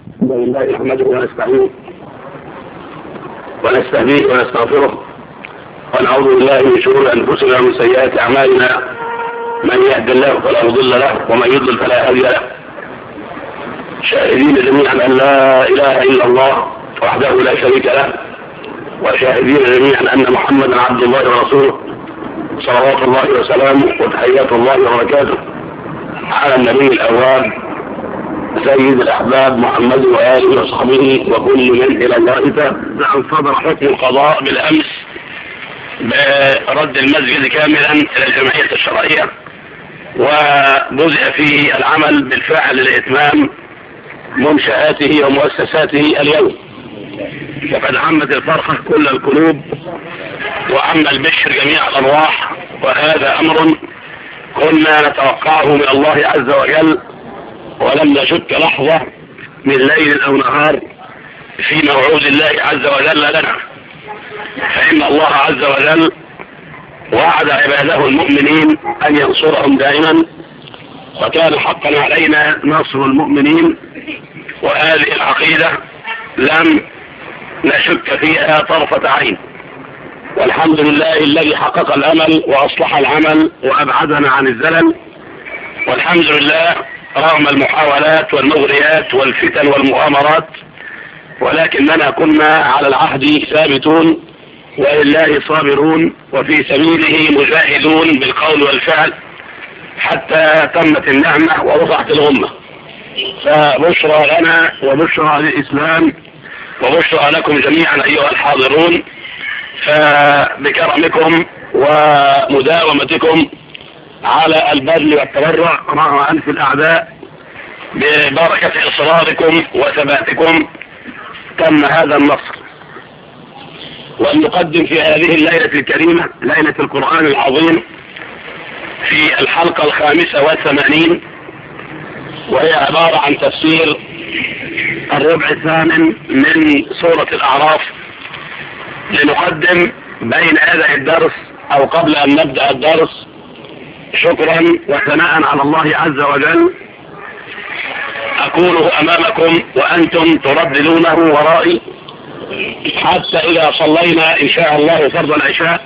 لله نحمده ونستعينه ونستهديه ونستغفره ونعوذ بالله من شرور انفسنا ومن سيئات اعمالنا. من يهد الله فلا مضل له ومن يضلل فلا هادي له. شاهدين جميعا ان لا اله الا الله وحده لا شريك له، وشاهدين جميعا ان محمدا عبد الله ورسوله صلوات الله وسلامه وتحيات الله وبركاته على النبي الاواب سيد الاحباب محمد واله وصحبه وكل من الى الله تاب. عن صدر حكم القضاء بالامس برد المسجد كاملا الى الجمعيه الشرعيه، وبدأ في العمل بالفعل لاتمام منشآته ومؤسساته اليوم، وقد عمت الفرحه كل القلوب وعم البشر جميع الارواح، وهذا امر كنا نتوقعه من الله عز وجل، ولم نشك لحظة من ليل أو نهار في موعود الله عز وجل لنا، فإن الله عز وجل وعد عباده المؤمنين أن ينصرهم دائما، وكان حقا علينا نصر المؤمنين، وهذه العقيدة لم نشك فيها طرفة عين. والحمد لله الذي حقق الأمل وأصلح العمل وأبعدنا عن الزلل، والحمد لله رغم المحاولات والمغريات والفتن والمؤامرات، ولكننا كنا على العهد ثابتون ولله صابرون وفي سبيله مجاهدون بالقول والفعل حتى تمت النعمة ورفعت الغمة. فبشرى لنا وبشرى للإسلام وبشرى لكم جميعا أيها الحاضرون، فبكرمكم ومداومتكم على البذل والتبرع رغم أنف الأعداء ببركة إصراركم وثباتكم تم هذا النصر. ونقدم في هذه الليلة الكريمة ليلة القرآن العظيم في الحلقة 85، وهي عبارة عن تفسير الربع الثامن من سورة الأعراف. لنقدم بين يدي الدرس أو قبل أن نبدأ الدرس شكرا وثناء على الله عز وجل أقوله أمامكم وأنتم ترددونه ورائي، حتى إذا صلينا إن شاء الله فرض العشاء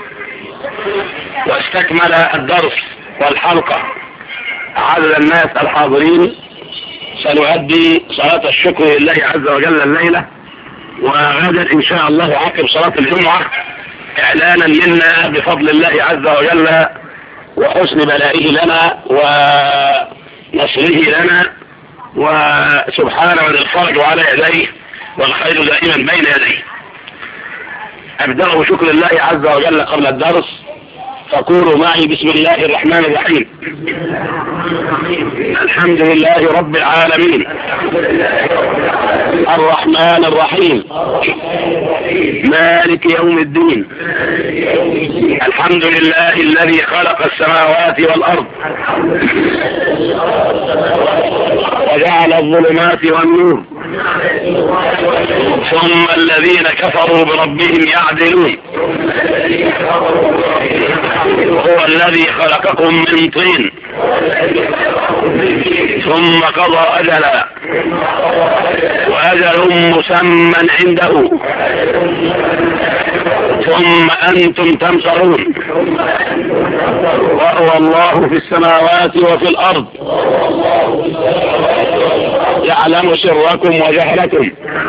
واستكمل الدرس والحلقة عدد الناس الحاضرين، سنؤدي صلاة الشكر لله عز وجل الليلة، وغدا إن شاء الله عقب صلاة الجمعة إعلانا منا بفضل الله عز وجل وحسن بلائه لنا ونصره لنا، وسبحانه والفرج على يديه والخير دائما بين يديه. أبدأ بشكر الله عز وجل قبل الدرس، فقولوا معي بسم الله الرحمن الرحيم. الحمد لله رب العالمين الرحمن الرحيم مالك يوم الدين. الحمد لله الذي خلق السماوات والأرض وجعل الظلمات والنور، ثم الذين كفروا بربهم يعدلون. هو الذي خلقكم من طين ثم قضى أجلا وأجل مسمى عنده ثم أنتم تمترون. وهو الله في السماوات وفي الأرض يعلم سركم وجهلكم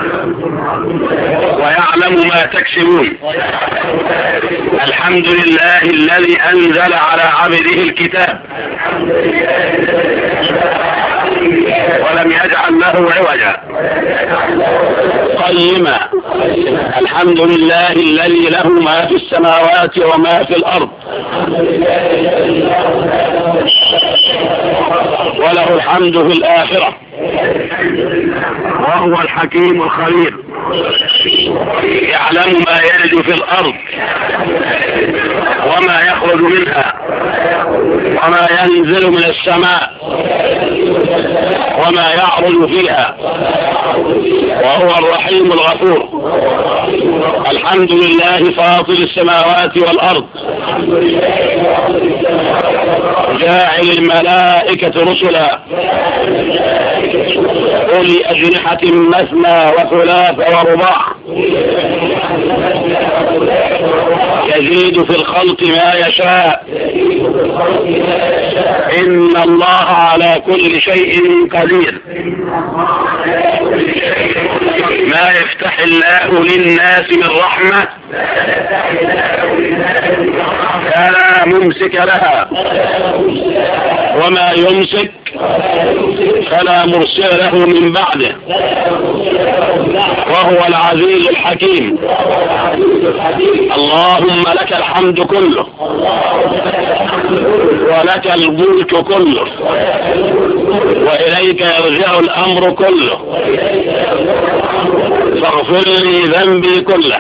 ويعلم ما تكسبون. الحمد لله الذي أنزل على عبده الكتاب ولم يجعل له عوجا قيما. الحمد لله الذي له ما في السماوات وما في الأرض وله الحمد في الآخرة، وهو الحكيم الخبير يعلم ما يلج في الأرض وما يخرج منها وما ينزل من السماء وما يعرج فيها، وهو الرحيم الغفور. الحمد لله فاطر السماوات والأرض جاعل الملائكة رسلا أولي أجنحة مثنى وثلاث ورباع يزيد في الخلق ما يشاء إن الله على كل شيء قدير. ما يفتح الله للناس من رحمة فلا ممسك لها وما يمسك فلا مرسل له من بعده وهو العزيز الحكيم. اللهم لك الحمد كله ولك الملك كله وإليك يرجع الأمر كله فاغفر لي ذنبي كله.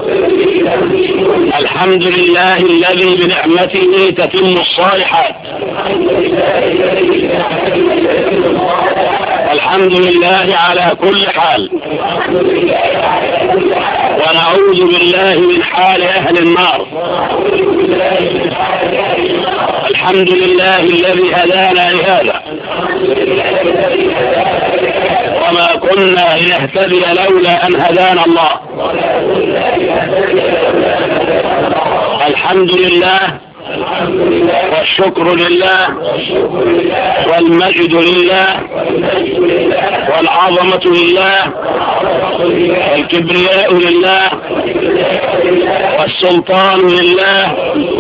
الحمد لله الذي بنعمته تتم الصالحات. الحمد لله على كل حال. ونعوذ بالله من حال أهل النار. الحمد لله الذي هدانا لهذا وما كنا لنهتدي لولا أن هدانا الله. الحمد لله والشكر لله والمجد لله والعظمة لله والكبرياء لله والسلطان لله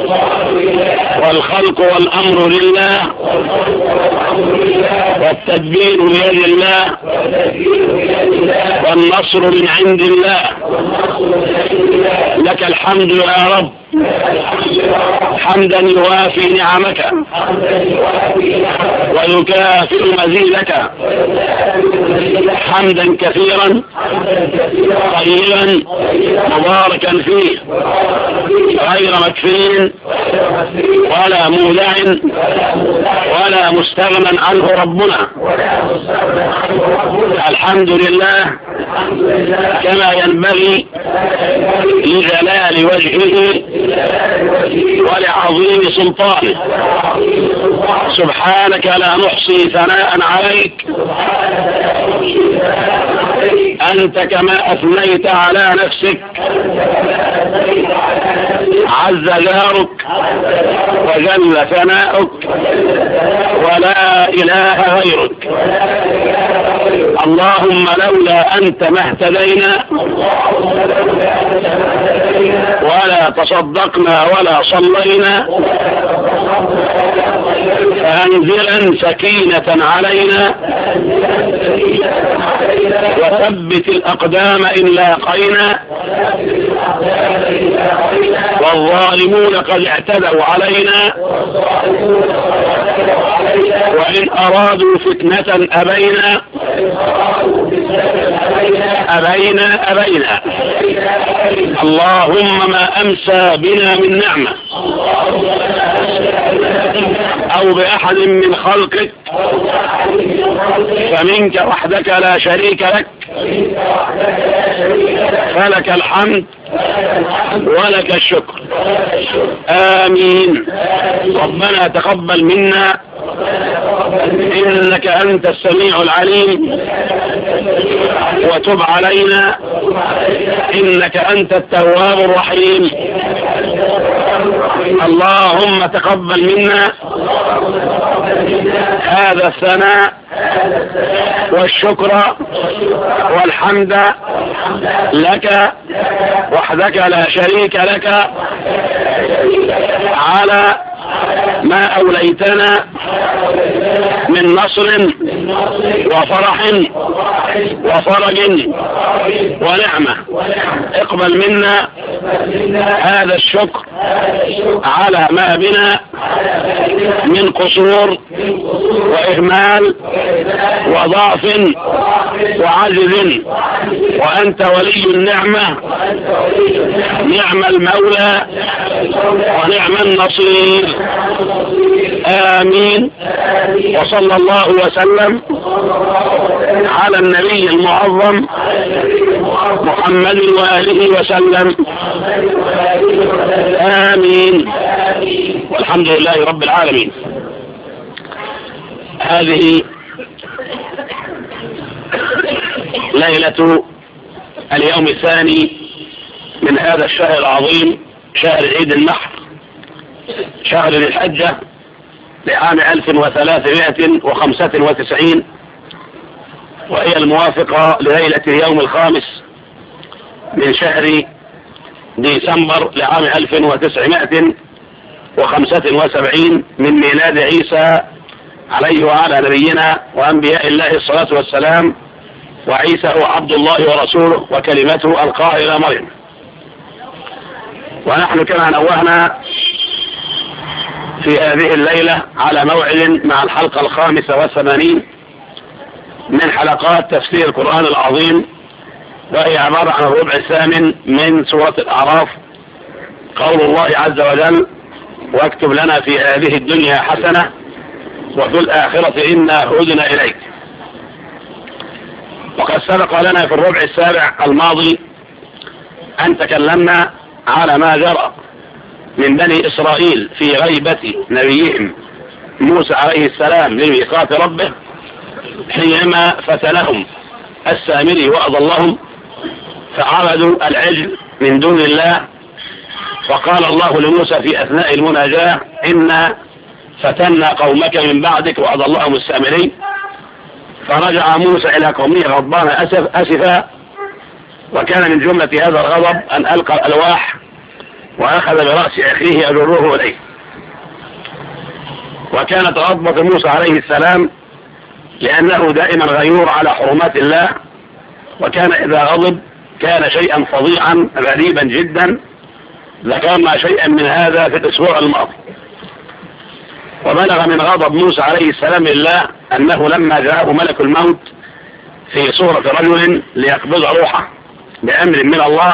والخلق والأمر لله والتدبير بيد الله والنصر من عند الله. لك الحمد يا رب حمدا يوافي نعمك ويكافئ مزيدك حمدا كثيرا طيبا مباركا فيه غير مكفي ولا مودع ولا مستغنى عنه ربنا. الحمد لله كما ينبغي لجلال وجهه ولعظيم سلطانه. سبحانك لا نحصي ثناء عليك أنت كما أثنيت على نفسك. عز جارك وجل ثناؤك ولا إله غيرك. اللهم لولا أنت ما اهتدينا ولا تصدقنا ولا صلينا. فأنزلا سكينة علينا وثبت الأقدام إن لاقينا. والظالمون قد اعتدوا علينا وإن أرادوا فتنة أبينا أبينا أبينا. اللهم ما أمسى بنا من نعمة أو بأحد من خلقك فمنك وحدك لا شريك لك فلك الحمد ولك الشكر. آمين. ربنا تقبل منا إنك أنت السميع العليم وتب علينا إنك أنت التواب الرحيم. اللهم تقبل منا هذا الثناء والشكر والحمد لك وحدك لا شريك لك على ما أوليتنا من نصر وفرح وفرج ونعمة. اقبل منا هذا الشكر على ما بنا من قصور وإهمال وضعف وعجز وأنت ولي النعمة. نعم المولى ونعم النصير. آمين. وصلى الله وسلم على النبي المعظم محمد وآله وسلم. آمين. والحمد لله رب العالمين. هذه ليلة اليوم الثاني من هذا الشهر العظيم، شهر عيد النحر، شهر ذي الحجة، لعام 1395، وهي الموافقة لليلة اليوم الخامس من شهر ديسمبر لعام 1975 من ميلاد عيسى عليه وعلى نبينا وأنبياء الله الصلاة والسلام. وعيسى هو عبد الله ورسوله وكلمته ألقاها إلى مريم. ونحن كما نوهنا في هذه الليلة على موعد مع الحلقة 85 من حلقات تفسير القرآن العظيم، وهي عبارة عن الربع الثامن من سورة الأعراف. قول الله عز وجل: واكتب لنا في هذه الدنيا حسنة وفي الآخرة إنا هدنا إليك. وقد سبق لنا في الربع السابع الماضي أن تكلمنا على ما جرى من بني إسرائيل في غيبة نبيهم موسى عليه السلام لميقات ربه، حينما فتنهم السامري وأضلهم فعبدوا العجل من دون الله. وقال الله لموسى في أثناء المناجاة: إنا فتنا قومك من بعدك وأضلهم السامري. فرجع موسى إلى قومه غضبان أسفا، وكان من جملة هذا الغضب أن ألقى الألواح وأخذ برأس أخيه يجره إليه. وكانت غضبة موسى عليه السلام لأنه دائما غيور على حرمات الله، وكان إذا غضب كان شيئا فظيعا غريبا جدا. ذكرنا شيئا من هذا في الأسبوع الماضي. وبلغ من غضب موسى عليه السلام لله أنه لما جاءه ملك الموت في صورة رجل ليقبض روحه بأمر من الله،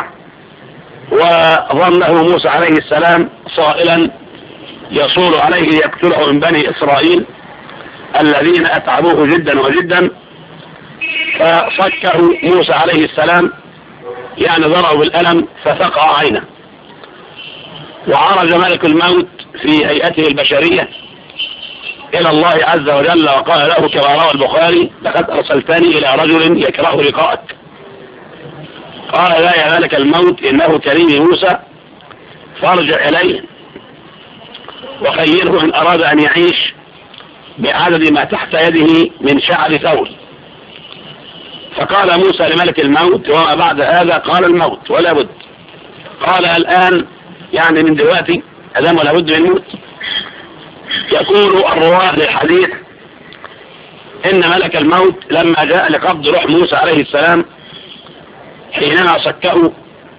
وظنه موسى عليه السلام صائلا يصول عليه ليقتله من بني إسرائيل الذين أتعبوه جدا وجدا، فصكه موسى عليه السلام، يعني ضرعه بالألم ففقع عينه. وعرج ملك الموت في هيئته البشرية إلى الله عز وجل وقال له كما روى البخاري: لقد أرسلتني إلى رجل يكره لقاءك. قال: لا يا ملك الموت، إنه كريم موسى، فارجع إليه وخيره إن أراد أن يعيش بعدد ما تحت يده من شعر ثور. فقال موسى لملك الموت: وما بعد هذا؟ قال: الموت ولا بد. قال: الآن يعني من دلوقتي أدام ولا بد من الموت؟ يقول الرواة للحديث إن ملك الموت لما جاء لقبض روح موسى عليه السلام حينما صكه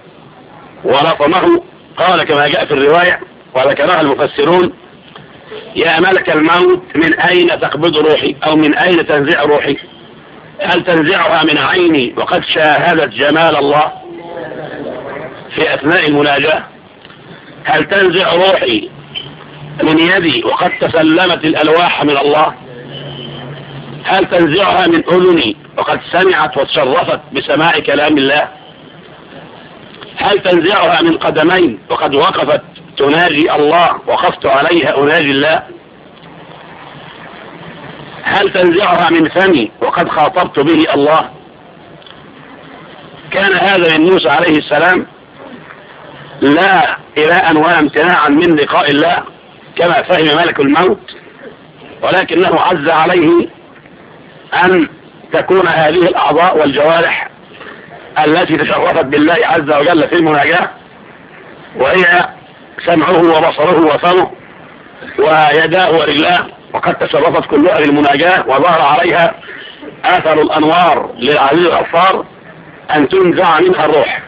ولطمه قال كما جاء في الرواية وذكرها المفسرون: يا ملك الموت، من أين تقبض روحي؟ أو من أين تنزع روحي؟ هل تنزعها من عيني وقد شاهدت جمال الله في أثناء المناجاة؟ هل تنزع روحي من يدي وقد تسلمت الألواح من الله؟ هل تنزعها من أذني وقد سمعت وتشرفت بسماع كلام الله؟ هل تنزعها من قدمين وقد وقفت تناجي الله وقفت عليها أناجي الله؟ هل تنزعها من فمي وقد خاطبت به الله؟ كان هذا من موسى عليه السلام لا إلاء ولا امتناعا من لقاء الله كما فهم ملك الموت، ولكنه عز عليه أن تكون هذه الأعضاء والجوارح التي تشرفت بالله عز وجل في المناجاة، وهي سمعه وبصره وفمه ويداه ورجلاه، وقد تشرفت كلها بالمناجاة وظهر عليها آثر الأنوار للعزيز الغفار، أن تنزع منها الروح.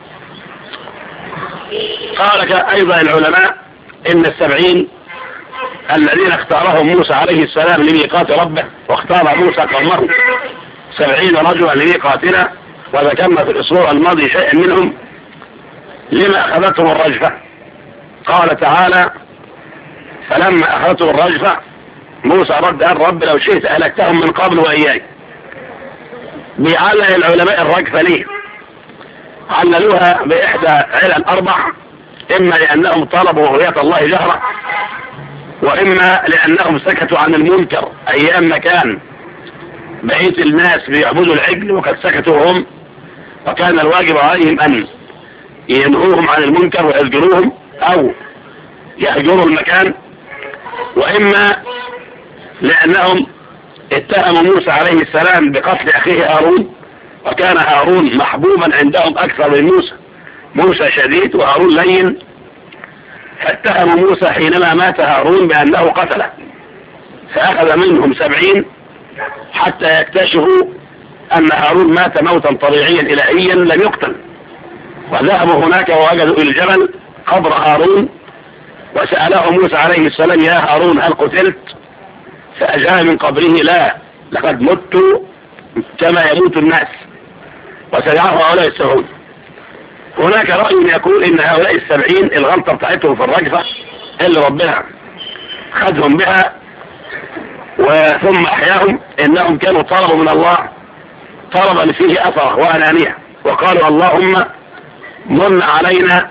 قال أيضا العلماء إن 70 الذين اختارهم موسى عليه السلام لميقات ربه، واختار موسى قومه 70 رجلا لميقاتنا، وذكرنا في الأسبوع الماضي شيئا منهم، لما أخذتهم الرجفة. قال تعالى: فلما أخذتهم الرجفة موسى رد قال: رب لو شئت أهلكتهم من قبل وإياي. بيعلل العلماء الرجفة ليه؟ عللوها بإحدى علل 4: إما لأنهم طلبوا رؤية الله جهرة، وإما لأنهم سكتوا عن المنكر أيام ما كان بقية الناس بيعبدوا العجل وقد سكتوا هم، وكان الواجب عليهم أن ينهوهم عن المنكر ويزجروهم أو يهجروا المكان، وإما لأنهم اتهموا موسى عليه السلام بقتل أخيه هارون، وكان هارون محبوبا عندهم أكثر من موسى. موسى شديد وهارون لين، فاتهموا موسى حينما مات هارون بأنه قتله، فأخذ منهم 70 حتى يكتشفوا أن هارون مات موتا طبيعيا إلهيا لم يقتل. وذهبوا هناك ووجدوا إلى الجبل قبر هارون، وسأله موسى عليه السلام: يا هارون هل قتلت؟ فأجاب من قبره: لا، لقد مت كما يموت الناس، وسيعرف هؤلاء السبعون. هناك رأي يقول إن هؤلاء 70 الغلطة بتاعتهم في الرجفة اللي ربنا خذهم بها وثم أحياهم، إنهم كانوا طلبوا من الله طلبا فيه أثر وأنانية، وقالوا: اللهم من علينا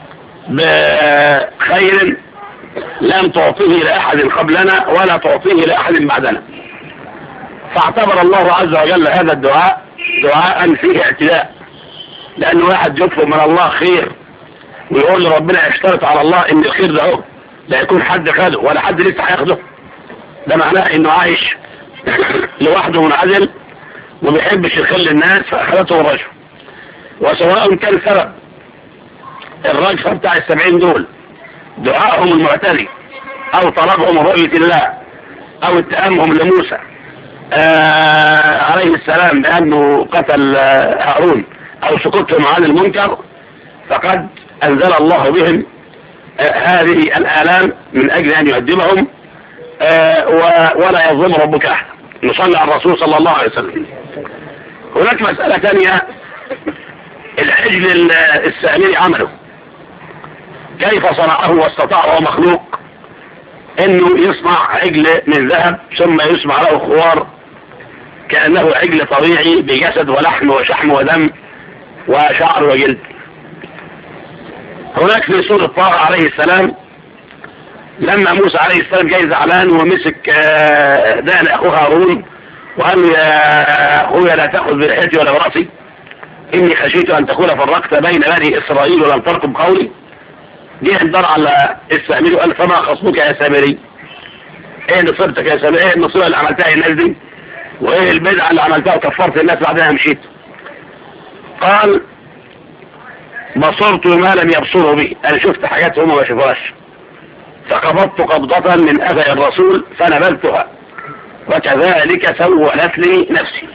بخير لم تعطيه لأحد قبلنا ولا تعطيه لأحد بعدنا. فاعتبر الله عز وجل هذا الدعاء دعاء فيه اعتداء، لأن واحد يطلب من الله خير ويقول لربنا اشترط على الله ان الخير ده هو لا يكون حد خده ولا حد لسه هياخده، ده معناه انه عايش لوحده منعزل وما بيحبش الخير للناس، فاخذته الرجفة. وسواء كان سبب الرجفة بتاع 70 دول دعائهم المعتدي او طلبهم رؤية الله او اتهامهم لموسى عليه السلام بأنه قتل هارون أو سقوطهم عن المنكر، فقد أنزل الله بهم هذه الآلام من أجل أن يؤدبهم، ولا يظلم ربك أحد. نصلي على الرسول صلى الله عليه وسلم. هناك مسألة ثانية، العجل السامري عمله كيف صنعه واستطاع وهو مخلوق انه يصنع عجل من ذهب ثم يصنع له خوار كأنه عجل طبيعي بجسد ولحم وشحم ودم وشعر وجلد. هناك في سورة طه عليه السلام لما موسى عليه السلام جاي زعلان ومسك دان اخوه هارون وقال له: يا اخويا لا تأخذ بلحيتي ولا برأسي، اني خشيت ان تكون فرقت بين بني اسرائيل ولم ترقب قولي. جه الدار على السامري وقال: فما خصمك يا سامري؟ ايه نصيبتك يا سامري؟ ايه النصيبة اللي عملتها الناس دي؟ وايه البدعة اللي عملتها وكفرت الناس بعدها مشيت؟ قال: بصرت ما لم يبصروا به، انا شفت حاجات هم ما شافوهاش، فقبضت قبضة من اثر الرسول فنبذتها، وكذلك سولت لي نفسي.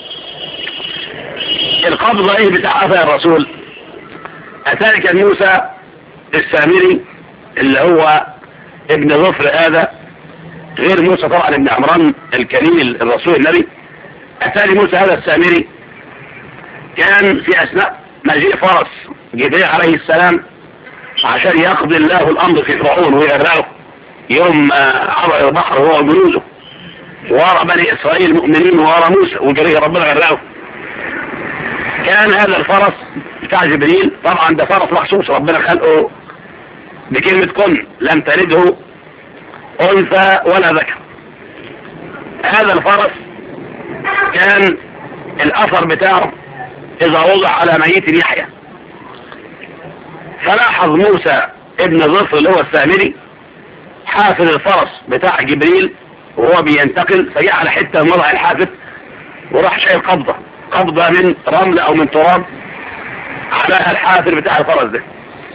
القبضة ايه بتاع اثر الرسول؟ اتاري كان موسى السامري اللي هو ابن ظفر هذا، غير موسى طبعا ابن عمران الكليل الرسول النبي. اتاري موسى هذا السامري كان في اثناء مجيء فرس جبريل عليه السلام عشان يقضي الله الامر في فرعون ويغرقه يوم عبر البحر هو وجنوده، ورى بني اسرائيل مؤمنين ورى موسى وجريه ربنا غرقه. كان هذا الفرس بتاع جبريل طبعا ده فرس مخصوص ربنا خلقه بكلمة كن، لم تلده انثى ولا ذكر. هذا الفرس كان الاثر بتاعه اذا وضع على ميت يحيى. فلاحظ موسى ابن ظفر اللي هو السامري حافظ الفرس بتاع جبريل وهو بينتقل، فجعل حتة من وضع الحافظ وراح شايل قبضة من رمل او من تراب على الحافر بتاع الفرس ده،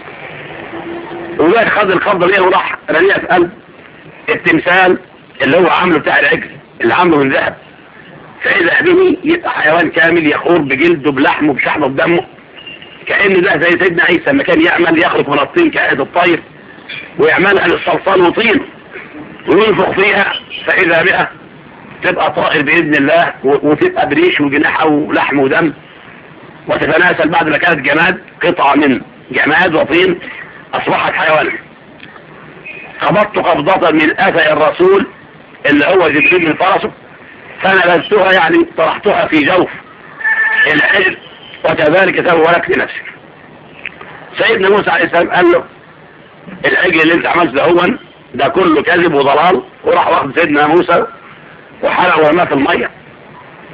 وذلك خد القبضة دي وراح رميها في قلب التمثال اللي هو عامله بتاع العجل اللي عامله من ذهب. فإذا به يبقى حيوان كامل يخور بجلده بلحمه بشحمه بدمه، كأن ده زي سيدنا عيسى لما كان يعمل يخلق من الطين كائد الطير ويعملها للصلصال وطين وينفخ فيها، فإذا بها تبقى طائر بإذن الله وتبقى بريش وجناح ولحم ودم، وتتناسل بعد ما كانت جماد قطعة من جماد وطين أصبحت حيوانا. قبضت قبضة من أثر الرسول اللي هو جبريل من فرسه فنبذتها يعني طرحتها في جوف العجل، وكذلك سولت لنفسك. سيدنا موسى عليه السلام قال له: العجل اللي انت عملته هو ده كله كذب وضلال، وراح واخد سيدنا موسى وحرق ورماه في المية.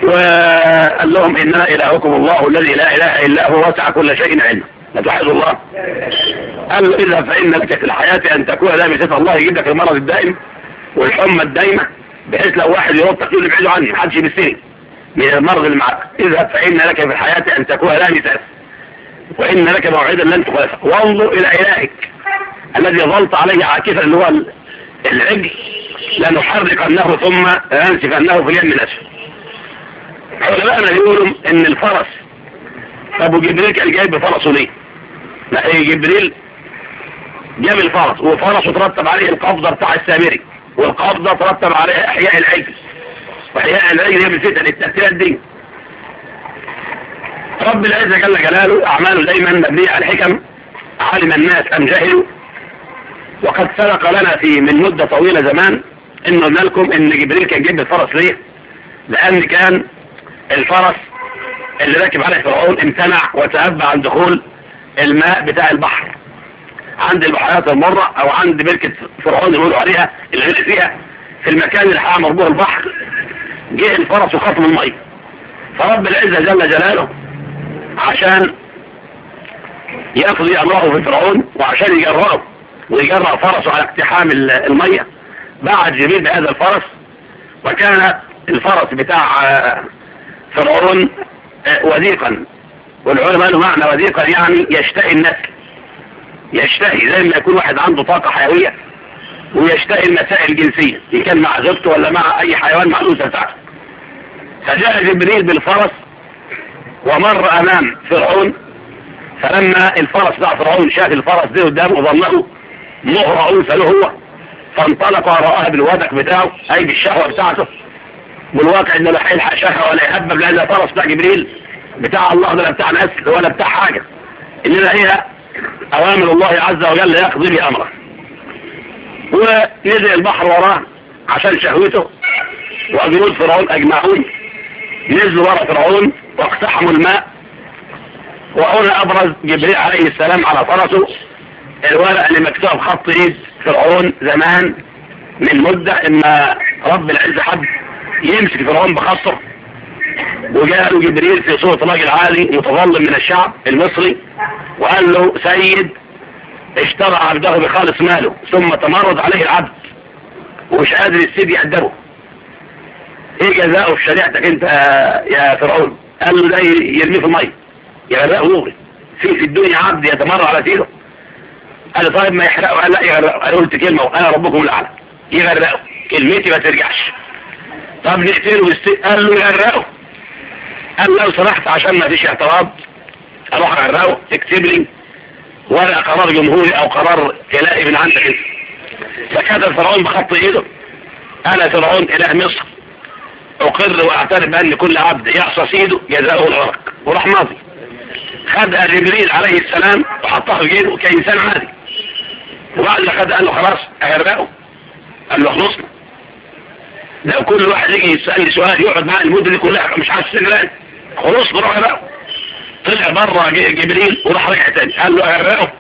وقال لهم إننا إلهكم الله الذي لا إله إلا هو وسع كل شيء علما. لا تحد الله. قال له اذهب فإن لك في الحياة أن تكون لامسة الله يجيب لك المرض الدائم والحمى الدائمة، بحيث لو واحد يروح تقول ابعدوا عني محدش يمسني من المرض اللي معك. اذهب فإن لك في الحياة أن تكون لامسة وإن لك موعدا لن تخلفه، وانظر إلى إلهك الذي ظلت عليه عاكفا اللي هو العجل، لنحرقنه ثم لننسفنه في اليم الأسفل. علماءنا بيقولوا إن الفرس أبو جبريل كان جايب فرسه ليه؟ لا جبريل جاب الفرس وفرسه ترتب عليه القبضة بتاع السامري، والقبضة ترتب عليها إحياء العجل، وإحياء العجل هي من فتن التأثيرات دي. رب العزة جل جلاله أعماله دايما مبنية على الحكم، علم الناس أم جهلوا. وقد سبق لنا من مدة طويلة زمان إنه قلنا لكم إن جبريل كان جايب الفرس ليه؟ لأن كان الفرس اللي راكب عليه فرعون امتنع وتأبى عن دخول الماء بتاع البحر عند البحيرات المرة او عند بركة فرعون يقولوا عليها اللي غير فيها في المكان اللي حامر به البحر. جه الفرس وخطم المية، فرب العزة جل جلاله عشان يقضي امره في فرعون وعشان يجرأه ويجرأ فرسه على اقتحام المية، بعد جبريل بهذا الفرس. وكان الفرس بتاع فرعون وثيقا، والعلماء قالوا معنى وثيقا يعني يشتهي النسل، يشتهي زي ما يكون واحد عنده طاقة حيوية ويشتهي المسائل الجنسية، إن كان مع زوجته ولا مع أي حيوان مع الأنثى بتاعته. فجاء جبريل بالفرس ومر أمام فرعون، فلما الفرس بتاع فرعون شاف الفرس ده قدامه ظنه مهر أنثى له هو، فانطلق ورآها بالودك بتاعه أي بالشهوة بتاعته. والواقع إنه لا هيلحق شهوة ولا يهبب، لأن فرس بتاع جبريل بتاع الله ده لا بتاع نسل ولا بتاع حاجة، إنما هي أوامر الله عز وجل يقضي بأمره. ونزل البحر وراه عشان شهوته، وجنود فرعون أجمعون نزلوا ورا فرعون واقتحموا الماء. وهنا أبرز جبريل عليه السلام على فرسه الورق اللي مكتوب خط ايد فرعون زمان من مدة، إما رب العزة حب يمسك فرعون بخطه، وجاء له جبريل في صوت راجل عالي متظلم من الشعب المصري وقال له سيد اشترى عبده بخالص ماله ثم تمرد عليه العبد ومش قادر السيد يقدره، ايه جزاؤه في شريعتك انت يا فرعون؟ قال له ده يرميه في الميه يغرقه دغري، في الدنيا عبد يتمرد على سيده؟ قال له طيب ما يحرقه. قال لا يغرقه. قال قلت كلمه وانا ربكم الاعلى، يغرقه كلمتي ما ترجعش. طب نقتله قال له يغرقه. قال لو سمحت عشان ما فيش اعتراض اروح اغرقه تكتب لي ولا قرار جمهوري او قرار كلائي من عندك انت. فكتب فرعون بخط ايده انا فرعون اله مصر اقر واعترف بان كل عبد يعصى سيده جزاؤه الغرق، وراح ماضي. خدها جبريل عليه السلام وحطها في جيبه كإنسان عادي، وبعد ما خدها قال له خلاص اغرقه. قال له خلصنا. لو كل واحد يجي يسألني سؤال يقعد معاه المدة دي كلها مش عارف استغلال، خلاص بروح اغرقه. طلع بره جبريل وراح رجع تاني قال له اغرقه.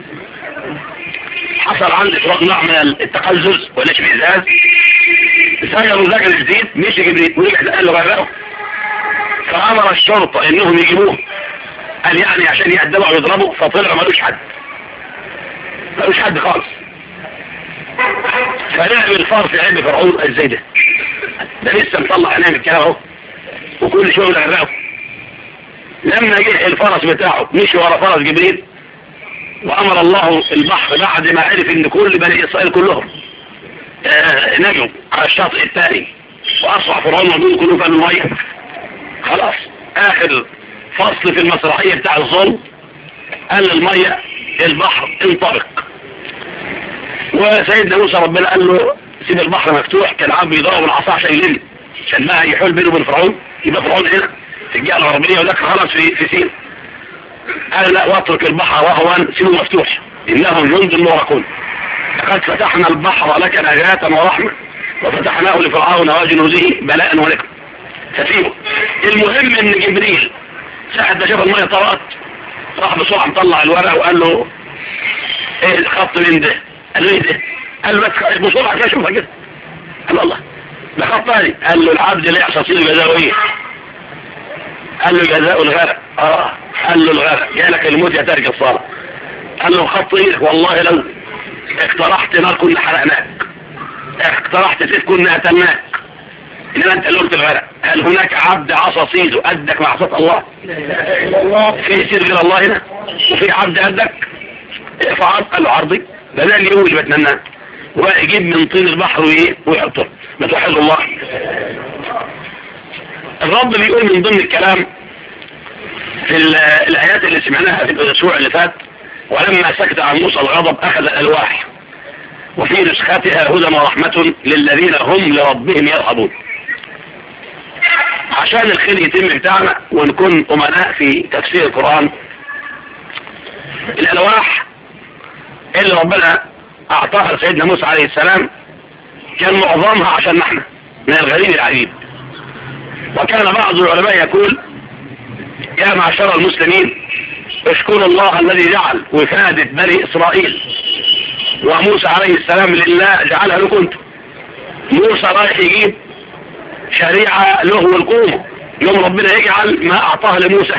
حصل عندي نوع من التقزز والاشمئزاز، سجلوا ذكر جديد مشي جبريل ورجع قال له غرقه. فامر الشرطه انهم يجيبوه، قال يعني عشان يأدبوا ويضربوا، فطلع ملوش حد خالص. فلعب الفرس عيب فرعون ازاي ده لسه مطلع عينيه من الكلام اهو وكل شغل غرقه. لما جه الفرس بتاعه مشي ورا فرس جبريل، وامر الله البحر بعد ما عرف ان كل بني اسرائيل كلهم نجوا على الشاطئ الثاني واصبح فرعون موجود كلهم في الميه. خلاص اخر فصل في المسرحيه بتاع الظلم، قال الميه البحر انطلق. وسيدنا موسى ربنا قال له سيب البحر مفتوح، كان عم بيضرب العصا عشان يلم عشان ما يحول بينه وبين فرعون، يبقى فرعون هنا في الجهه الغربيه وذاك خلاص في سين. قال لا واترك البحر رهوا سيبه مفتوح انهم جند مغرقون، لقد فتحنا البحر لك نجاة ورحمة وفتحناه لفرعون وجنوده بلاء ونقم. فسيبه. المهم ان جبريل ساعة ما شاف المية طرقت راح بسرعة مطلع الورق وقال له ايه الخط من ده؟ قال له ايه ده؟ قال له بس بسرعة كده شوفها كده. قال له الله ده خط ثاني. قال له العبد لا يعصى سيده جزاؤه ايه؟ قال له جزاء الغرق. قال له الغرق جالك الموت يا تارك الصلاة. قال له خط ايدك والله لو اقترحت نار كنا حرقناك، اقترحت سيف كنا قتلناك، انما انت اللي قلت الغرق. هل هناك عبد عصى سيده قدك مع عصا الله؟ في سيد غير الله هنا؟ وفي عبد قدك؟ ارفع عرض. قال له عرضي ده اليوم اللي بتمناه، وبقى يجيب من طين البحر ويحطه. ما توحد الله. الرب بيقول من ضمن الكلام في الآيات اللي سمعناها في الأسبوع اللي فات: ولما سكت عن موسى الغضب أخذ الألواح وفي نسختها هدى ورحمة للذين هم لربهم يرهبون. عشان الخير يتم بتاعنا ونكون أمناء في تفسير القرآن، الألواح اللي ربنا أعطاها لسيدنا موسى عليه السلام كان معظمها عشان نحن من الغريب العجيب. وكان بعض العلماء يقول: يا معشر المسلمين اشكروا الله الذي جعل وفادة بني إسرائيل وموسى عليه السلام لله جعلها لكم انتم. موسى رايح يجيب شريعة له والقوم، يوم ربنا يجعل ما أعطاه لموسى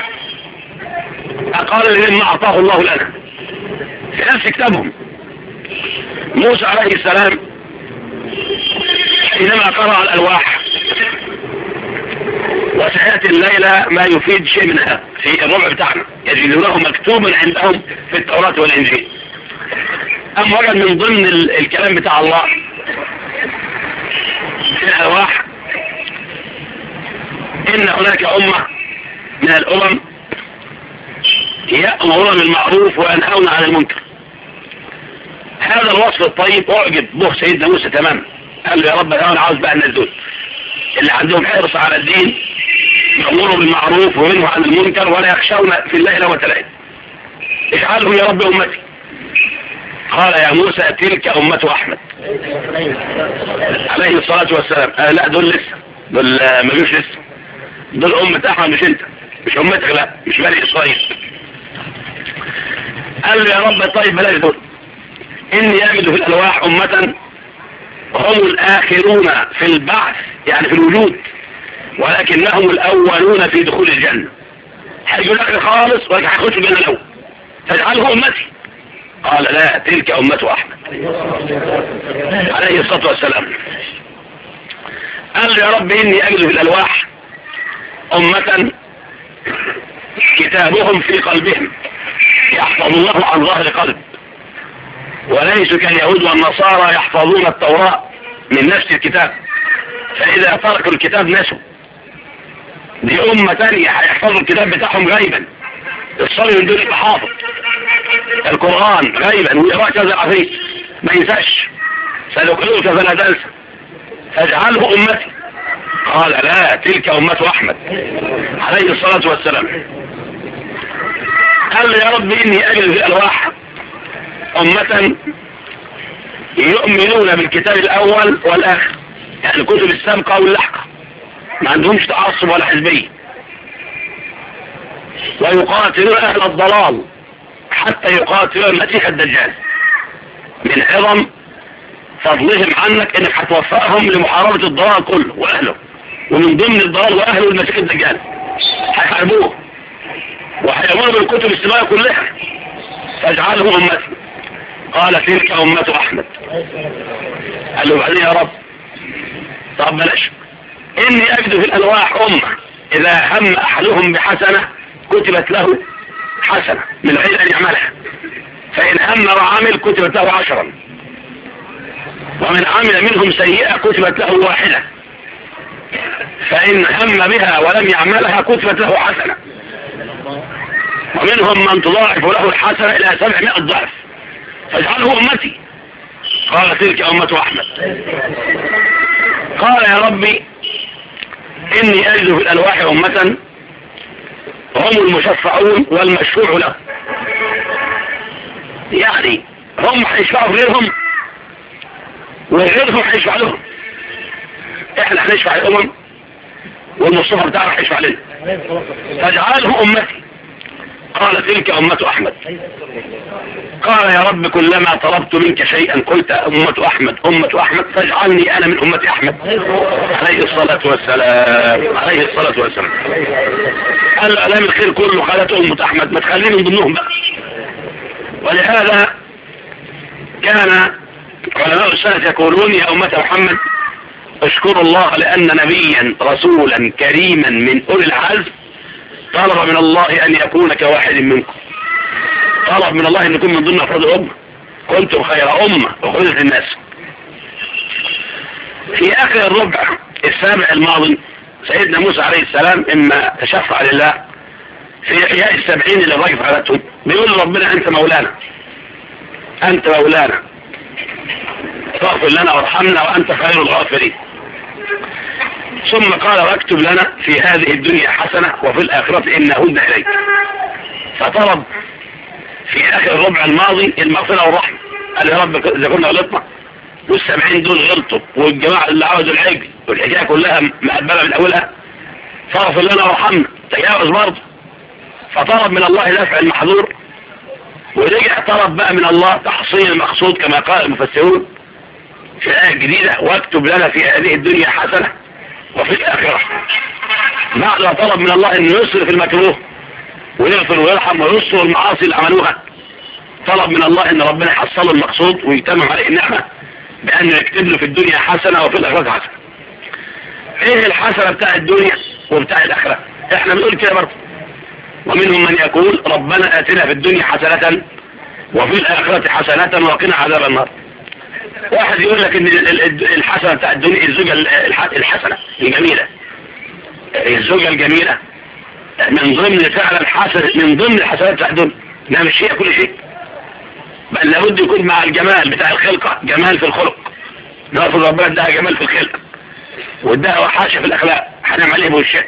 أقل مما أعطاه الله لنا في نفس كتابهم. موسى عليه السلام حينما قرأ الألواح، وسيأتي الليلة ما يفيد شيء منها في الربع بتاعنا، يجدونه مكتوبا عندهم في التوراة والإنجيل. أم وجد من ضمن الكلام بتاع الله في الألواح إن هناك أمة من الأمم يأمرون بالمعروف وينهون عن المنكر. هذا الوصف الطيب أعجب به سيدنا موسى تماما. قال له: يا رب أنا عاوز بقى الناس دول اللي عندهم حرص على الدين، يأمروا بالمعروف وينهوا عن المنكر ولا يخشون في الله لومة لائم، اجعلهم يا رب أمتي. قال: يا موسى تلك أمة أحمد عليه الصلاة والسلام. لا دول لسه، دول ما جوش لسه، دول أمة أحمد مش أنت، مش أمتك، لا مش بني إسرائيل. قال له: يا رب طيب بلاش دول، إني أجد في الألواح أمة هم الآخرون في البعث يعني في الوجود، ولكنهم الأولون في دخول الجنة. هيجوا الآخر خالص ولكن هيخشوا الجنة الأول، فاجعله أمتي. قال: لا تلك أمة أحمد عليه الصلاة والسلام. قال له: يا رب إني أجد في الألواح أمة كتابهم في قلبهم يحفظ الله عن ظهر قلب، وليسوا كاليهود والنصارى يحفظون التوراة من نفس الكتاب، فإذا تركوا الكتاب نسوا. دي أمة تانية هيحفظوا الكتاب بتاعهم غيبا، الصبي من دون الحافظ القرآن غيبا ويقرأ كذا عفريت ما ينساش، سنقرئك فلا تنسى فاجعله أمتي. قال: لا تلك أمة أحمد عليه الصلاة والسلام. قال: يا رب إني أجد في الألواح أمة يؤمنون بالكتاب الأول والآخر، يعني الكتب السابقة واللاحقة، ما عندهمش تعصب ولا حزبية، ويقاتلون أهل الضلال حتى يقاتلون المسيح الدجال. من عظم فضلهم عنك انك هتوفقهم لمحاربة الضلال كله واهله، ومن ضمن الضلال واهله المسيح الدجال هيحاربوه وهيأمروا بالكتب السماوية كلها، فاجعله أمتي. قال: تلك أمة أحمد. قال له: بعدين يا رب طب بلاش، إني أجد في الألواح أمة إذا هم أحدهم بحسنة كتبت له حسنة من غير أن يعملها، فإن هم وعمل كتبت له 10، ومن عمل منهم سيئة كتبت له 1، فإن هم بها ولم يعملها كتبت له حسنة، ومنهم من تضاعف له الحسنة إلى 700 ضعف، فاجعله أمتي. قال: تلك أمة أحمد. قال: يا ربي إني أجد في الألواح أمة هم المشفعون والمشفوع له، يعني هم هيشفعوا غيرهم وغيرهم هيشفع لهم. احنا هنشفع الأمم والمصطفى بتاعنا هيشفع لنا، فاجعله أمتي. قال تلك أمة أحمد. قال يا رب كلما طلبت منك شيئا قلت أمة أحمد أمة أحمد فاجعلني أنا من أمة أحمد عليه الصلاة والسلام. عليه الصلاة والسلام قال أعلام الخير كله قالت أمة أحمد، ما تخليني من ضمنهم بقى. ولهذا كان علماء السنة يقولون يا أمة محمد اشكروا الله لأن نبيا رسولا كريما من أولي العزم طلب من الله أن يكون كواحد منكم، طلب من الله أن يكون من ضمن أفراد الأمة، كنتم خير أمة أخرجت للناس. في آخر الربع السابع الماضي سيدنا موسى عليه السلام إما تشفع لله في إحياء السبعين اللي الراجل فعلتهم، بيقول ربنا أنت مولانا أنت مولانا فاغفر لنا وارحمنا وأنت خير الغافرين. ثم قال واكتب لنا في هذه الدنيا حسنة وفي الآخرة إنا هدنا إليك. فطلب في آخر الربع الماضي المغفرة والرحمة، قال يا رب إذا كنا غلطنا والسبعين دول غلطوا والجماعة اللي عاوزوا العجل والحكاية كلها مقبلة من أولها فاغفر لنا وارحمنا تجاوز برضه. فطلب من الله دفع المحظور ورجع طلب بقى من الله تحصيل المقصود كما قال المفسرون في الآية الجديدة واكتب لنا في هذه الدنيا حسنة وفي الآخرة. بعد طلب من الله أن يسر في المكروه ويغفر ويرحم ويسر المعاصي اللي عملوها، طلب من الله أن ربنا يحصل المقصود ويتمم عليه النعمة بأنه يكتب له في الدنيا حسنة وفي الآخرة حسنة. إيه الحسنة بتاع الدنيا وبتاع الآخرة؟ إحنا بنقول كده برضه، ومنهم من يقول ربنا آتنا في الدنيا حسنة وفي الآخرة حسنة وقنا عذاب النار. واحد يقول لك ان الحسنة بتاع الدنيا الزوجة الحسنة الجميلة، الزوجة الجميلة من ضمن فعلا حسنة من ضمن الحسنات بتاع الدنيا، لا مش هي كل شيء، بل لابد يكون مع الجمال بتاع الخلقة جمال في الخلق. نرفض ربنا ادها جمال في الخلق وادها وحاشة في الأخلاق حنم عليه بوشة.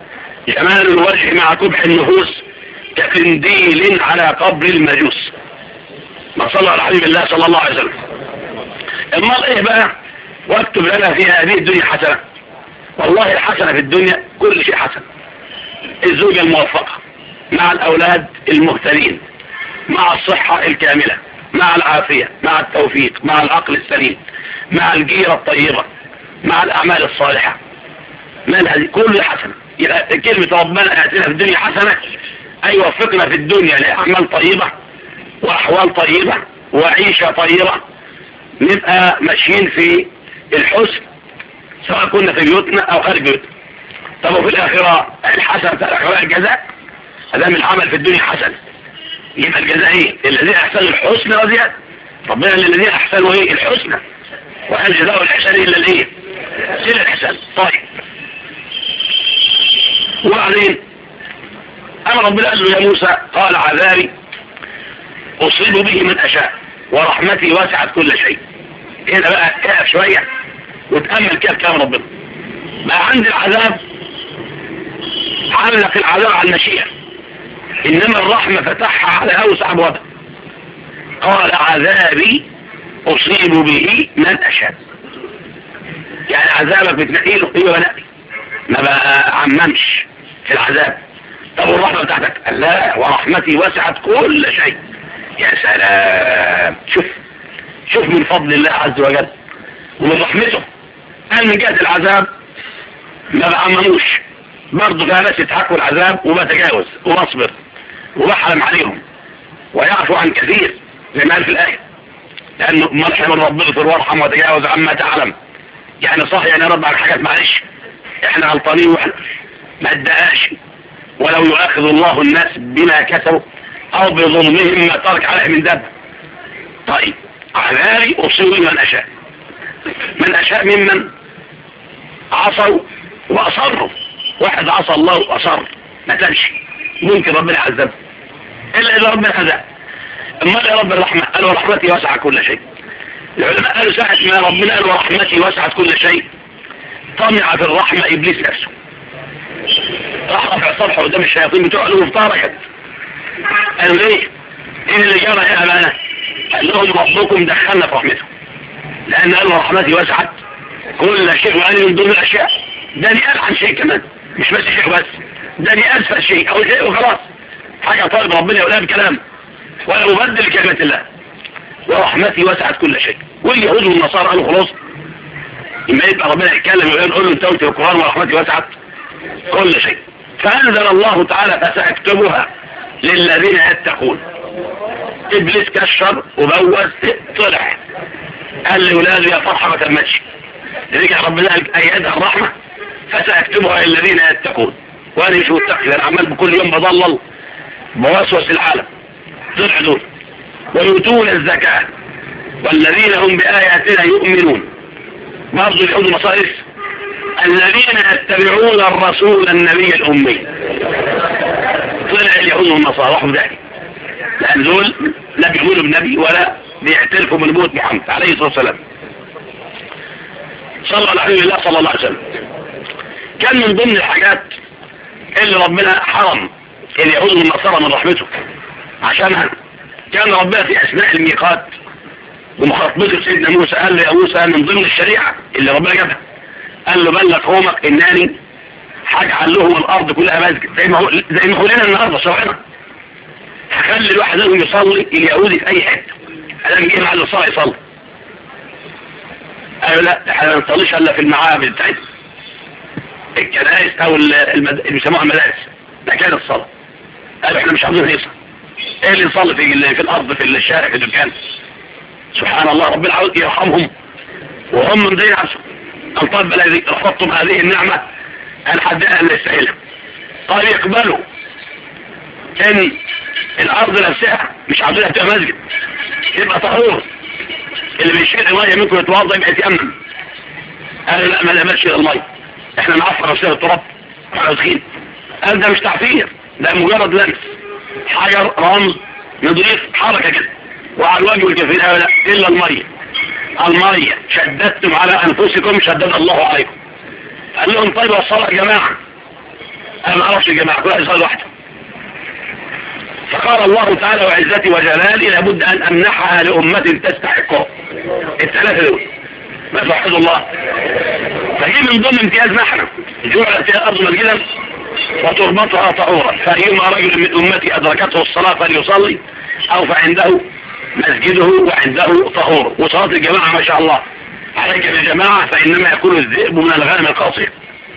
جمال الوجه مع قبح النفوس كقنديل على قبر المجوس. ما صلى على حبيب الله صلى الله عليه وسلم. امال ايه بقى واكتب لنا في هذه الدنيا حسنة؟ والله الحسنة في الدنيا كل شيء حسن. الزوجة الموفقة مع الأولاد المهتدين مع الصحة الكاملة مع العافية مع التوفيق مع العقل السليم مع الجيرة الطيبة مع الأعمال الصالحة، ما هذه كل حسنة. يبقى كلمة ربنا آتنا في الدنيا حسنة أي وفقنا في الدنيا لأعمال طيبة وأحوال طيبة وعيشة طيبة، نبقى ماشيين في الحسن سواء كنا في بيوتنا أو خارج بيوتنا. طب وفي الآخرة الحسنة بتاع الآخرة الجزاء، أدام العمل في الدنيا حسن يبقى الجزاء إيه؟ الذين أحسنوا الحسنى وزيادة. ربنا للذين أحسنوا إيه؟ الحسنى، وهل جزاء الإحسان إلا الإيه؟ إلا الإحسان. طيب وبعدين أمر ربنا قال له يا موسى قال عذابي أصيب به من أشاء ورحمتي وسعت كل شيء. هنا بقى اقف شوية وتأمل كيف كلام ربنا. بقى عند العذاب علق العذاب على المشيئة، إنما الرحمة فتحها على أوسع أبوابها. قال عذابي أصيب به من أشاء، يعني عذابك بتنقيله إيه ونقي، ما بقى عممش في العذاب. طب والرحمة بتاعتك؟ قال لا ورحمتي وسعت كل شيء. يا سلام، شوف من فضل الله عز وجل ومن رحمته. قال من جهة العذاب ما بعمموش، برضه فيها ناس يتحكوا العذاب وبتجاوز وبصبر وبحرم عليهم ويعفو عن كثير زي ما قال في الآية، لأنه مرحم ربنا اغفر وارحم وتجاوز عما تعلم. يعني صح يعني رب عن حاجات معلش احنا غلطانين واحنا ما ادهاش، ولو يؤاخذ الله الناس بما كسبوا او بظلمهم ما ترك عليه من دابة. طيب عذابي أصيب من أشاء، من أشاء ممن عصوا وأصروا. واحد عصى الله وأصر ما تمشي ممكن ربنا يعذبه إلا إذا ربنا عذاب. أما يا رب الرحمة قال ورحمتي وسع كل شيء. العلماء قالوا ساعة ما ربنا قال ورحمتي وسعت كل شيء طمع في الرحمة إبليس نفسه، راح رفع صرحه قدام الشياطين بتوع له وفتاركت. قالوا ليه؟ إيه اللي جرى يا أمانة؟ قال لهم ربكم دخلنا في رحمته، لأن قال ورحمتي وسعت كل شيء وقال من ضمن الأشياء داني قال عن شيء كمان، مش بس شيء بس داني أسفل شيء أو شيء وخلاص حاجة طالب ربنا يقولها بكلام ولا مبدل لكلمة الله. ورحمتي وسعت كل شيء. واليهود والنصارى قالوا خلاص إما يبقى ربنا يتكلم يقول له انت قلت القرآن ورحمتي وسعت كل شيء. فأنزل الله تعالى فسأكتبها للذين يتقون. إبليس كشر وبوز طلع قال لولاده يا فرحة ما تمتش. لذلك ربنا أيدها الرحمة فسأكتبها للذين يتقون. وأنا مش متقي أنا عمال بكل يوم بضلل بوسوس العالم. طلع دول ويؤتون الزكاة والذين هم بآياتنا يؤمنون. برضو اليهود والنصارى الذين يتبعون الرسول النبي الأمي. طلع اليهود والنصارى راحوا ذلك لأن دول لا بيقولوا بالنبي ولا بيعترفوا بنبوة محمد عليه الصلاة والسلام صلى الله عليه وسلم. كان من ضمن الحاجات اللي ربنا حرم اليهود والنصارى من رحمته عشانها كان ربنا في أثناء الميقات ومخاطبته سيدنا موسى قال له يا موسى من ضمن الشريعة اللي ربنا جابها قال له بلغ قومك إناني هجعل لهم الأرض كلها مسجد زي ما هو لنا النهارده صراحة. هخلي الواحد منهم يصلي اليهودي في أي حتة. أنا جاي مع الصلاة يصلي. قالوا لا احنا ما نصليش إلا في المعابد بتاعتنا الكنائس أو اللي بيسموها المدارس مكان الصلاة. قالوا احنا مش عاوزين نصلي. ايه اللي نصلي في الأرض في الشارع في الدكان. سبحان الله ربنا عاوز يرحمهم وهم من دين عشر. طب الذي رفضتم هذه النعمة الحداء اللي يستاهلها. قال يقبلوا ان الارض نفسها مش عاوزينها تبقى مسجد يبقى طهور اللي بيشيل الميه منكم يتوضا يبقى يتيمم. قالوا لا ما نعملش الميه احنا نعفر نفسنا التراب عاوزين. قال ده مش تعفير ده مجرد لمس حجر رمز نضيف حركه كده وعلى الوجه والكفين. قالوا لا الا الميه شددتم على انفسكم شدد الله عليكم. قال لهم طيب والصلاة يا جماعة. انا ما اعرفش يا جماعة كل واحد يصلي لوحده. فقال الله تعالى وعزتي وجلالي لابد ان امنحها لامة تستحقها. الثلاثة دول ما توحدوا الله. فهي من ضمن امتيازنا احنا جعلت الارض مسجدا وتربطها طهورا فايما رجل من امتي ادركته الصلاة فليصلي او فعنده مسجده وعنده طهور. وصلاة الجماعة ما شاء الله عليك بالجماعة فإنما يكون الذئب من الغنم القاصية.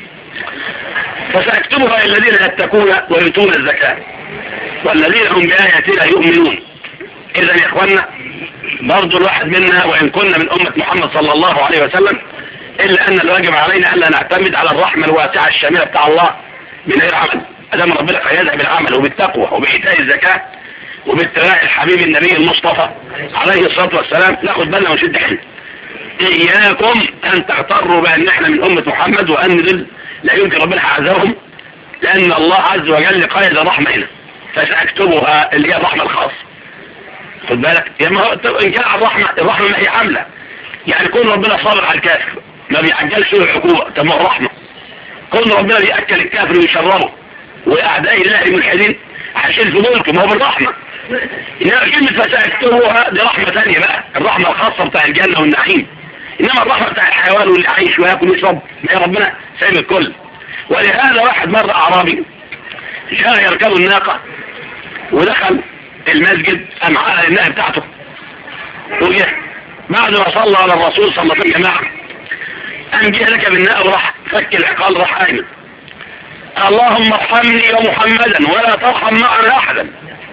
فسأكتبها الذين يتقون ويؤتون الزكاة والذين هم بآياتنا يؤمنون. إذا يا إخواننا برضو الواحد منا وإن كنا من أمة محمد صلى الله عليه وسلم إلا أن الواجب علينا ألا نعتمد على الرحمة الواسعة الشاملة بتاع الله من غير عمل. أدام ربنا قيدها بالعمل وبالتقوى وبإيتاء الزكاة وباتباع الحبيب النبي المصطفى عليه الصلاة والسلام ناخد بالنا ونشد حيلنا. إياكم أن تغتروا بأن احنا من أمة محمد وأن ذل لا يمكن ربنا حعزهم لأن الله عز وجل قيد الرحمة هنا. فسأكتبها اللي هي الرحمة الخاصة. خد بالك إن كان الرحمة ما هي عاملة يعني كون ربنا صابر على الكافر ما بيعجلش له العقوبة. طب ما هو الرحمة كون ربنا بيأكل الكافر ويشربه وأعداء الله الملحدين هشيل في ملكه ما هو بالرحمة. إنما كلمة فسأكتبها دي رحمة ثانية بقى الرحمة الخاصة بتاع الجنة والنعيم. إنما الرحمة بتاع الحيوان واللي عايش وياكل ويشرب ما ربنا سايب الكل. ولهذا واحد مرة أعرابي جاء يركب الناقة ودخل المسجد معاه الناقة بتاعته وجه بعد ما صلى على الرسول صلى الله عليه وسلم قام جه ركب الناقة وراح فك العقال راح قايم اللهم ارحمني ومحمدا ولا ترحم معنا أحدا.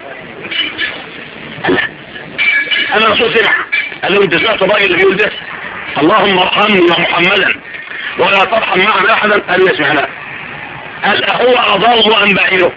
أنا الرسول سمع قال له انت سمعت الراجل اللي بيقول ده اللهم ارحمني ومحمدا ولا ترحم معنا أحدا. قال له اسمع لا قال هو أضل أم بعيره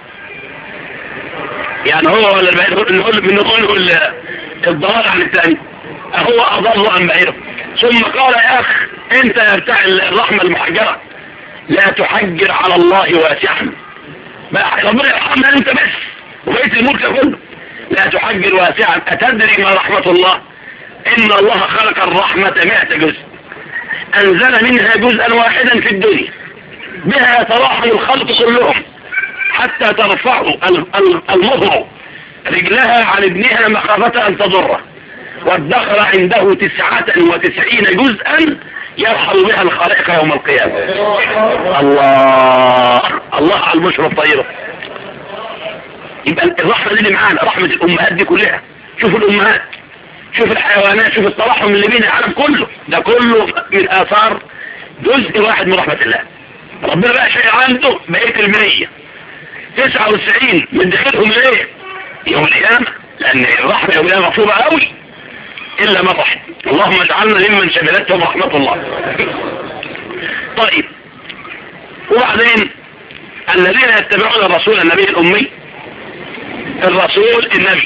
يعني هو ولا البعير نقول الضلال عن الثاني هو أضل أم بعيره. ثم قال يا أخ انت يا بتاع الرحمة المحجرة لا تحجر على الله واسعا ربنا يرحمنا انت بس وبقيت الملك كله لا تحجر واسعا. أتدري ما رحمة الله إن الله خلق الرحمة 100 جزء أنزل منها جزءا واحدا في الدنيا بها يتراحم الخلق كلهم حتى ترفع المضر رجلها عن ابنها مخافة أن تضره وادخر عنده 99 جزءا يرحم بها الخلائق يوم القيامة. الله على البشرى الطيبة. يبقى الرحمة دي اللي معانا، رحمة الأمهات دي كلها. شوفوا الأمهات، شوف الحيوانات، شوف الترحم اللي بين العالم كله، ده كله من آثار جزء واحد من رحمة الله. ربنا بقى شيء عنده بقية 99 من دخلهم ليه؟ يوم القيامة، لأن الرحمة يوم القيامة مطلوبة قوي إلا من رحم. اللهم اجعلنا ممن شملتهم رحمة الله. طيب، وبعدين الذين يتبعون الرسول النبي الأمي، الرسول النبي،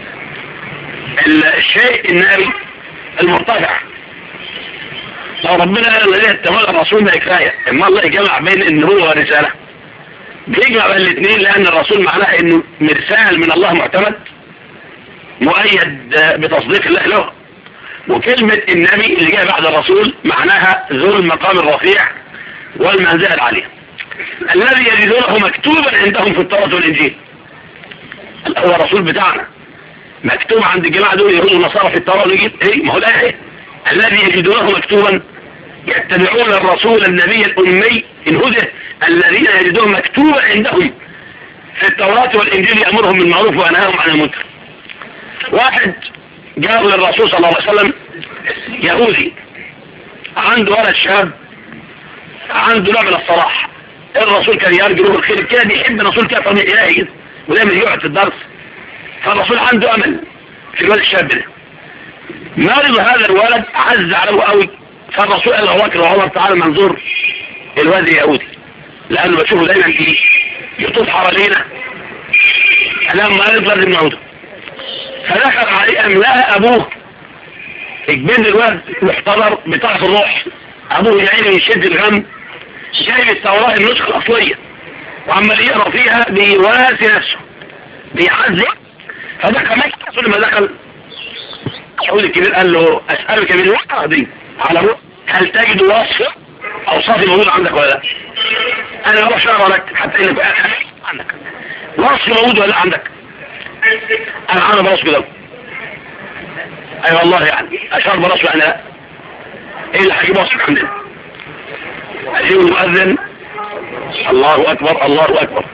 الشيء النبي المرتفع. لو ربنا قال الذين يتبعون الرسول ما كفاية، اما الله يجمع بين النبوة والرسالة، بيجمع بين الاثنين، لأن الرسول معناه انه مرسال من الله معتمد مؤيد بتصديق الله له. وكلمة النبي اللي جاء بعد الرسول معناها ذو المقام الرفيع والمنزلة العالية، الذي يجدونه مكتوبا عندهم في التوراة والإنجيل. هو الرسول بتاعنا مكتوب عند الجماعة دول يهود النصارى في التوراة والإنجيل. ايه، ما هو الآية ايه؟ الذي يجدونه مكتوبا يتبعون الرسول النبي الأمي الهدى الذين يجدونه مكتوبا عندهم في التوراة والإنجيل يأمرهم بالمعروف وينهاهم عن المنكر. واحد جاء للرسول صلى الله عليه وسلم يهودي، عنده ولد شاب عنده نوع من الصلاح، الرسول كان يرجو له الخير كده، بيحب الرسول كده طبيعي إلهي ودايما يقعد في الدرس، فالرسول عنده أمل في الولد الشاب ده. مرض هذا الولد، عز عليه قوي، فالرسول قال له بكر وعمر تعالى منظور الواد اليهودي، لأنه بشوفه دايما يطوف حوالينا، لما قال لازم نعوده. فدخل عليه أملاها أبوه، اجبن الواد محتضر بطاقة الروح، أبوه يعيني يشد الغم، جايب التوراة النسخة الأصلية وعمال يقرأ فيها بيواسي نفسه بيعزق. فدخل مكة، لما دخل اليهودي الكبير قال له أسألك من الوقت دي على روح، هل تجد وصف أوصافي موجود عندك ولا لا؟ أنا أروح شهر لك حتى إنك عندك وصف موجود ولا لا عندك؟ أنا براسه كده. أي والله يعني أشهر براسه يعني لا. إيه اللي هجيب وصف عندنا؟ أجيب المؤذن، الله أكبر الله أكبر.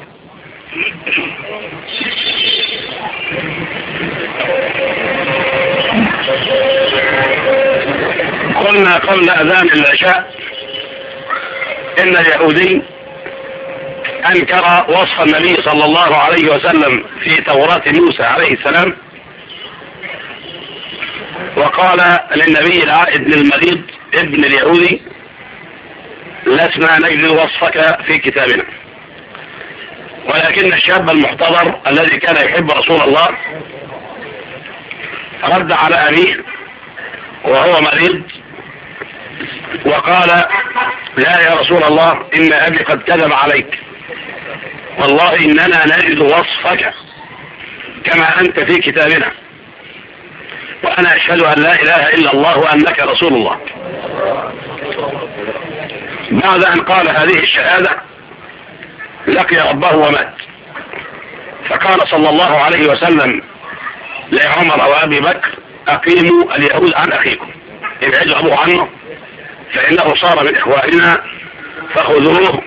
قلنا قبل أذان العشاء إن اليهودي أنكر وصف النبي صلى الله عليه وسلم في توراة موسى عليه السلام، وقال للنبي العائد للمريض ابن اليهودي لسنا نجد وصفك في كتابنا. ولكن الشاب المحتضر الذي كان يحب رسول الله رد على أبيه وهو مريض وقال لا يا رسول الله، إن أبي قد كذب عليك، والله إننا نجد وصفك كما أنت في كتابنا، وأنا أشهد أن لا إله إلا الله وأنك رسول الله. بعد أن قال هذه الشهادة لقي ربه ومات، فقال صلى الله عليه وسلم لعمر وأبي بكر أقيموا اليهود عن أخيكم، ابعدوا أبوه عنه فإنه صار من إخواننا، فخذوه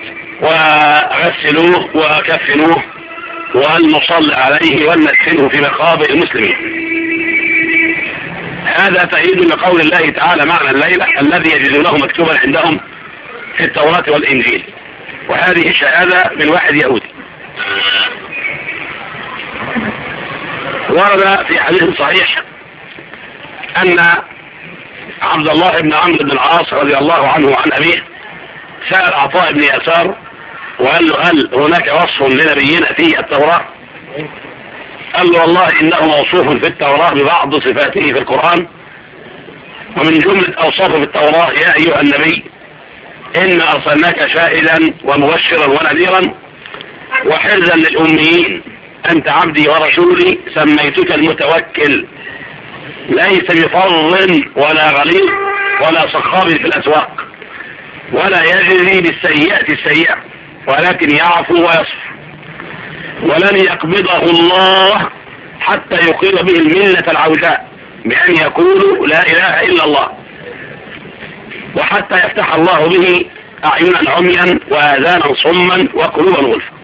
وغسلوه وكفنوه ونصلي عليه وندفنه في مقابر المسلمين. هذا تأييد لقول الله تعالى معنى الليلة الذي يجدونه مكتوبا عندهم في التوراة والإنجيل، وهذه الشهادة من واحد يهودي. ورد في حديث صحيح أن عبد الله بن عمرو بن العاص رضي الله عنه عن أبيه سأل عطاء بن يسار وقال له هل هناك وصف لنبينا في التوراة؟ قال له والله إنه موصوف في التوراة ببعض صفاته في القرآن، ومن جملة أوصافه في التوراة يا أيها النبي إنا أرسلناك شاهدا ومبشرا ونذيرا وحرزا للأميين، أنت عبدي ورسولي سميتك المتوكل، ليس بفظ ولا غليظ ولا صخاب في الأسواق، ولا يجري بالسيئة السيئة، ولكن يعفو ويصف، ولن يقبضه الله حتى يقيم به الملة العوجاء بأن يقولوا لا إله إلا الله، وحتى يفتح الله به أعينا عميا وآذانا صما وقلوبا غلفا.